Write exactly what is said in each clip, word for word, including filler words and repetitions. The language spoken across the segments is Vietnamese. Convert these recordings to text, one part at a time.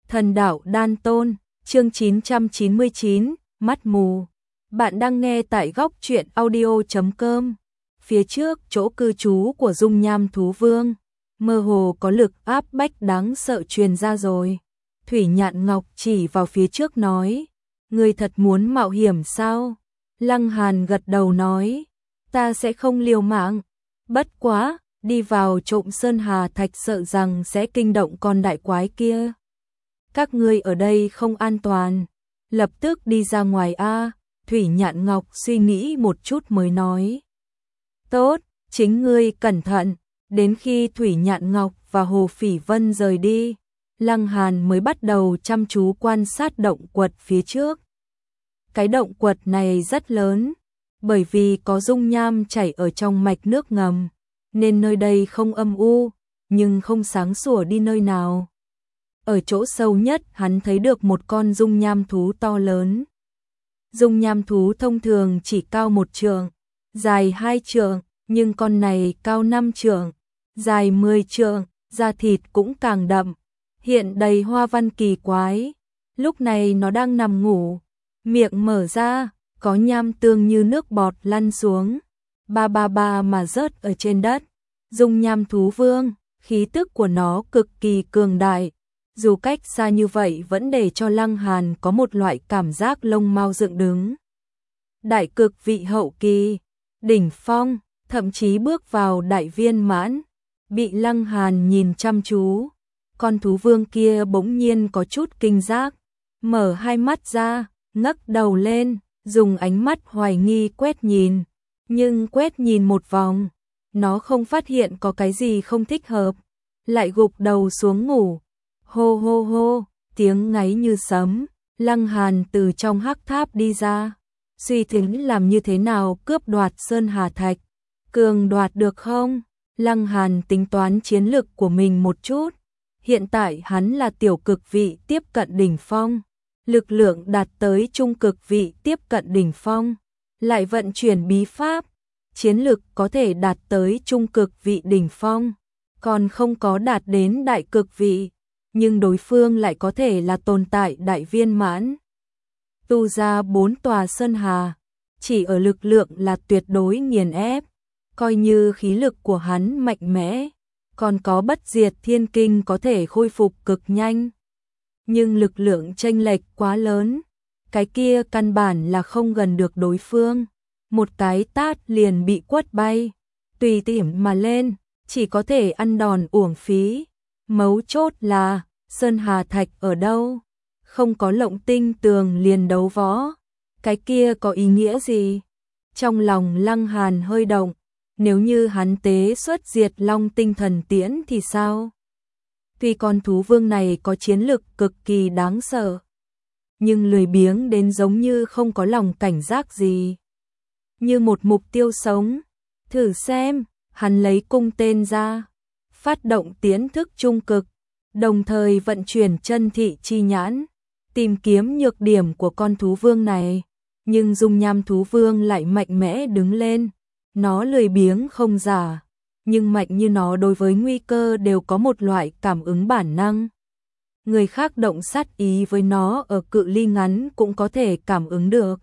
Thần đạo đan tôn, chương chín trăm chín mươi chín, mắt mù. Bạn đang nghe tại góc truyện audio chấm com. Phía trước chỗ cư trú của dung nham thú vương, mơ hồ có lực áp bách đáng sợ truyền ra rồi. Thủy Nhạn Ngọc chỉ vào phía trước nói, ngươi thật muốn mạo hiểm sao? Lăng Hàn gật đầu nói, ta sẽ không liều mạng. Bất quá, đi vào trộm sơn hà thạch sợ rằng sẽ kinh động con đại quái kia. Các ngươi ở đây không an toàn, lập tức đi ra ngoài a. Thủy Nhạn Ngọc suy nghĩ một chút mới nói. Tốt, chính ngươi cẩn thận. Đến khi Thủy Nhạn Ngọc và Hồ Phỉ Vân rời đi, Lăng Hàn mới bắt đầu chăm chú quan sát động quật phía trước. Cái động quật này rất lớn, bởi vì có dung nham chảy ở trong mạch nước ngầm, nên nơi đây không âm u, nhưng không sáng sủa đi nơi nào. Ở chỗ sâu nhất hắn thấy được một con dung nham thú to lớn. Dung nham thú thông thường chỉ cao một trượng, dài hai trượng, nhưng con này cao năm trượng, dài mười trượng, da thịt cũng càng đậm, hiện đầy hoa văn kỳ quái. Lúc này nó đang nằm ngủ, miệng mở ra, có nham tương như nước bọt lăn xuống, ba ba ba mà rớt ở trên đất. Dung nham thú vương, khí tức của nó cực kỳ cường đại, dù cách xa như vậy vẫn để cho Lăng Hàn có một loại cảm giác lông mao dựng đứng. Đại cực vị hậu kỳ, đỉnh phong, thậm chí bước vào đại viên mãn, bị Lăng Hàn nhìn chăm chú. Con thú vương kia bỗng nhiên có chút kinh giác, mở hai mắt ra, ngẩng đầu lên, dùng ánh mắt hoài nghi quét nhìn, nhưng quét nhìn một vòng, nó không phát hiện có cái gì không thích hợp, lại gục đầu xuống ngủ. Hô hô hô, tiếng ngáy như sấm. Lăng Hàn từ trong hắc tháp đi ra, suy tính làm như thế nào cướp đoạt sơn hà thạch. Cường đoạt được không? Lăng Hàn tính toán chiến lực của mình một chút. Hiện tại hắn là tiểu cực vị tiếp cận đỉnh phong, lực lượng đạt tới trung cực vị tiếp cận đỉnh phong, lại vận chuyển bí pháp, chiến lực có thể đạt tới trung cực vị đỉnh phong, còn không có đạt đến đại cực vị, nhưng đối phương lại có thể là tồn tại đại viên mãn. Tu ra bốn tòa sơn hà, chỉ ở lực lượng là tuyệt đối nghiền ép, coi như khí lực của hắn mạnh mẽ, còn có bất diệt thiên kinh có thể khôi phục cực nhanh. Nhưng lực lượng chênh lệch quá lớn, cái kia căn bản là không gần được đối phương, một cái tát liền bị quất bay, tùy tiện mà lên, chỉ có thể ăn đòn uổng phí. Mấu chốt là, sơn hà thạch ở đâu? Không có lộng tinh tường liền đấu võ, cái kia có ý nghĩa gì? Trong lòng Lăng Hàn hơi động, nếu như hắn tế xuất diệt long tinh thần tiễn thì sao? Tuy con thú vương này có chiến lực cực kỳ đáng sợ, nhưng lười biếng đến giống như không có lòng cảnh giác gì. Như một mục tiêu sống, thử xem, hắn lấy cung tên ra, phát động tiến thức trung cực, đồng thời vận chuyển chân thị chi nhãn, tìm kiếm nhược điểm của con thú vương này. Nhưng dung nham thú vương lại mạnh mẽ đứng lên, nó lười biếng không giả, nhưng mạnh như nó đối với nguy cơ đều có một loại cảm ứng bản năng. Người khác động sát ý với nó ở cự ly ngắn cũng có thể cảm ứng được.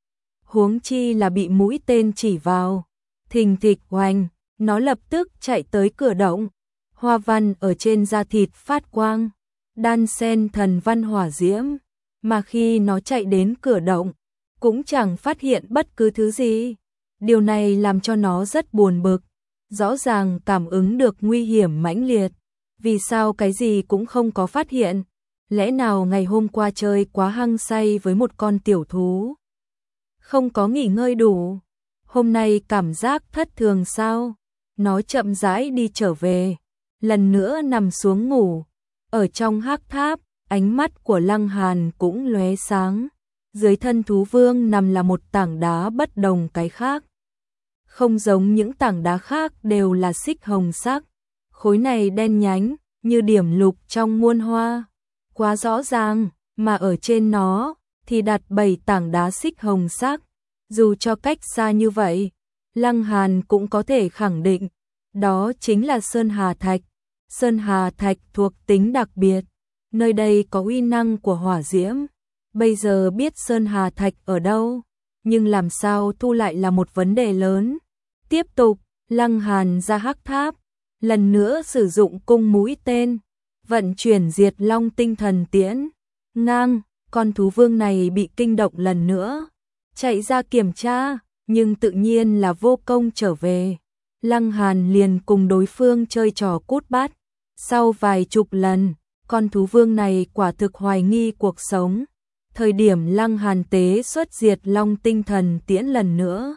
Huống chi là bị mũi tên chỉ vào, thình thịch oanh, nó lập tức chạy tới cửa động. Hoa văn ở trên da thịt phát quang, đan sen thần văn hỏa diễm, mà khi nó chạy đến cửa động, cũng chẳng phát hiện bất cứ thứ gì. Điều này làm cho nó rất buồn bực, rõ ràng cảm ứng được nguy hiểm mãnh liệt, vì sao cái gì cũng không có phát hiện? Lẽ nào ngày hôm qua chơi quá hăng say với một con tiểu thú, không có nghỉ ngơi đủ, hôm nay cảm giác thất thường sao? Nó chậm rãi đi trở về, lần nữa nằm xuống ngủ. Ở trong hắc tháp, ánh mắt của Lăng Hàn cũng lóe sáng. Dưới thân thú vương nằm là một tảng đá bất đồng cái khác. Không giống những tảng đá khác đều là xích hồng sắc. Khối này đen nhánh, như điểm lục trong muôn hoa. Quá rõ ràng, mà ở trên nó thì đặt bảy tảng đá xích hồng sắc. Dù cho cách xa như vậy, Lăng Hàn cũng có thể khẳng định, đó chính là sơn hà thạch. Sơn hà thạch thuộc tính đặc biệt, nơi đây có uy năng của hỏa diễm. Bây giờ biết Sơn Hà Thạch ở đâu, nhưng làm sao thu lại là một vấn đề lớn. Tiếp tục, Lăng Hàn ra hắc tháp, lần nữa sử dụng cung mũi tên, vận chuyển Diệt Long tinh thần tiễn. Ngang, con thú vương này bị kinh động lần nữa, chạy ra kiểm tra, nhưng tự nhiên là vô công trở về. Lăng Hàn liền cùng đối phương chơi trò cút bát. Sau vài chục lần, con thú vương này quả thực hoài nghi cuộc sống. Thời điểm Lăng Hàn tế xuất Diệt Long tinh thần tiễn lần nữa,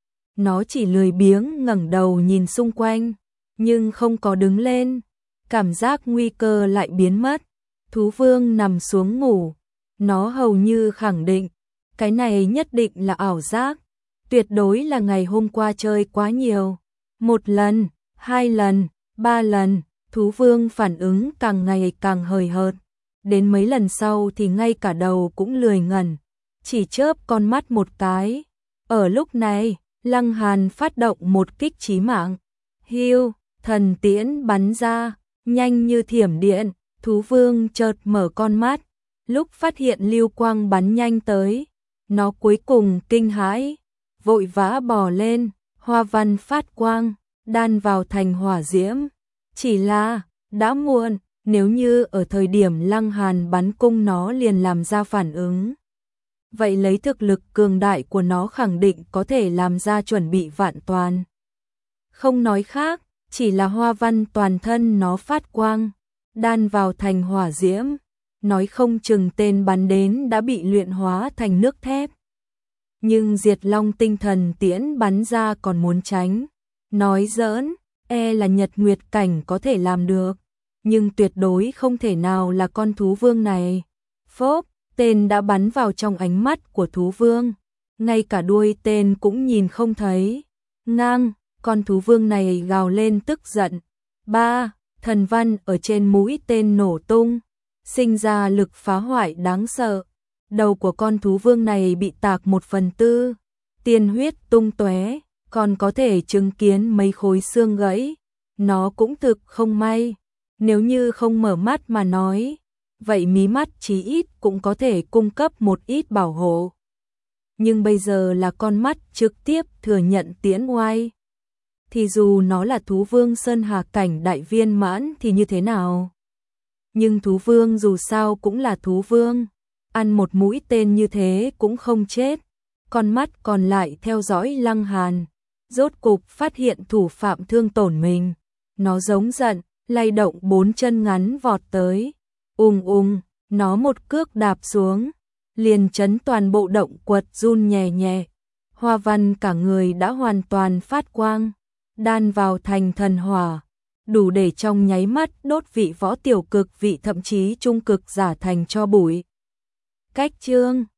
nó chỉ lười biếng ngẩng đầu nhìn xung quanh, nhưng không có đứng lên. Cảm giác nguy cơ lại biến mất. Thú vương nằm xuống ngủ, nó hầu như khẳng định, cái này nhất định là ảo giác, tuyệt đối là ngày hôm qua chơi quá nhiều. Một lần, hai lần, ba lần, thú vương phản ứng càng ngày càng hời hợt. Đến mấy lần sau thì ngay cả đầu cũng lười ngẩn, chỉ chớp con mắt một cái. Ở lúc này, Lăng Hàn phát động một kích chí mạng. Hiu, thần tiễn bắn ra, nhanh như thiểm điện, thú vương chợt mở con mắt. Lúc phát hiện lưu quang bắn nhanh tới, nó cuối cùng kinh hãi, vội vã bò lên, hoa văn phát quang, đan vào thành hỏa diễm. Chỉ là, đã muộn, nếu như ở thời điểm Lăng Hàn bắn cung nó liền làm ra phản ứng, vậy lấy thực lực cường đại của nó khẳng định có thể làm ra chuẩn bị vạn toàn. Không nói khác, chỉ là hoa văn toàn thân nó phát quang, đan vào thành hỏa diễm, nói không chừng tên bắn đến đã bị luyện hóa thành nước thép. Nhưng Diệt Long tinh thần tiễn bắn ra còn muốn tránh. Nói giỡn, e là Nhật Nguyệt cảnh có thể làm được, nhưng tuyệt đối không thể nào là con thú vương này. Phốp, tên đã bắn vào trong ánh mắt của thú vương, ngay cả đuôi tên cũng nhìn không thấy. Ngang, con thú vương này gào lên tức giận. Ba, thần văn ở trên mũi tên nổ tung, sinh ra lực phá hoại đáng sợ. Đầu của con thú vương này bị tạc một phần tư, tiên huyết tung tóe, còn có thể chứng kiến mấy khối xương gãy. Nó cũng thực không may, nếu như không mở mắt mà nói, vậy mí mắt chí ít cũng có thể cung cấp một ít bảo hộ. Nhưng bây giờ là con mắt trực tiếp thừa nhận tiễn oai. Thì dù nó là thú vương Sơn Hà cảnh đại viên mãn thì như thế nào? Nhưng thú vương dù sao cũng là thú vương, ăn một mũi tên như thế cũng không chết. Con mắt còn lại theo dõi Lăng Hàn, rốt cục phát hiện thủ phạm thương tổn mình. Nó giống giận, lay động bốn chân ngắn vọt tới. Ùng ùng, nó một cước đạp xuống, liền chấn toàn bộ động quật run nhẹ nhẹ. Hoa văn cả người đã hoàn toàn phát quang, đan vào thành thần hỏa, đủ để trong nháy mắt đốt vị võ tiểu cực vị thậm chí trung cực giả thành tro bụi. Cách chương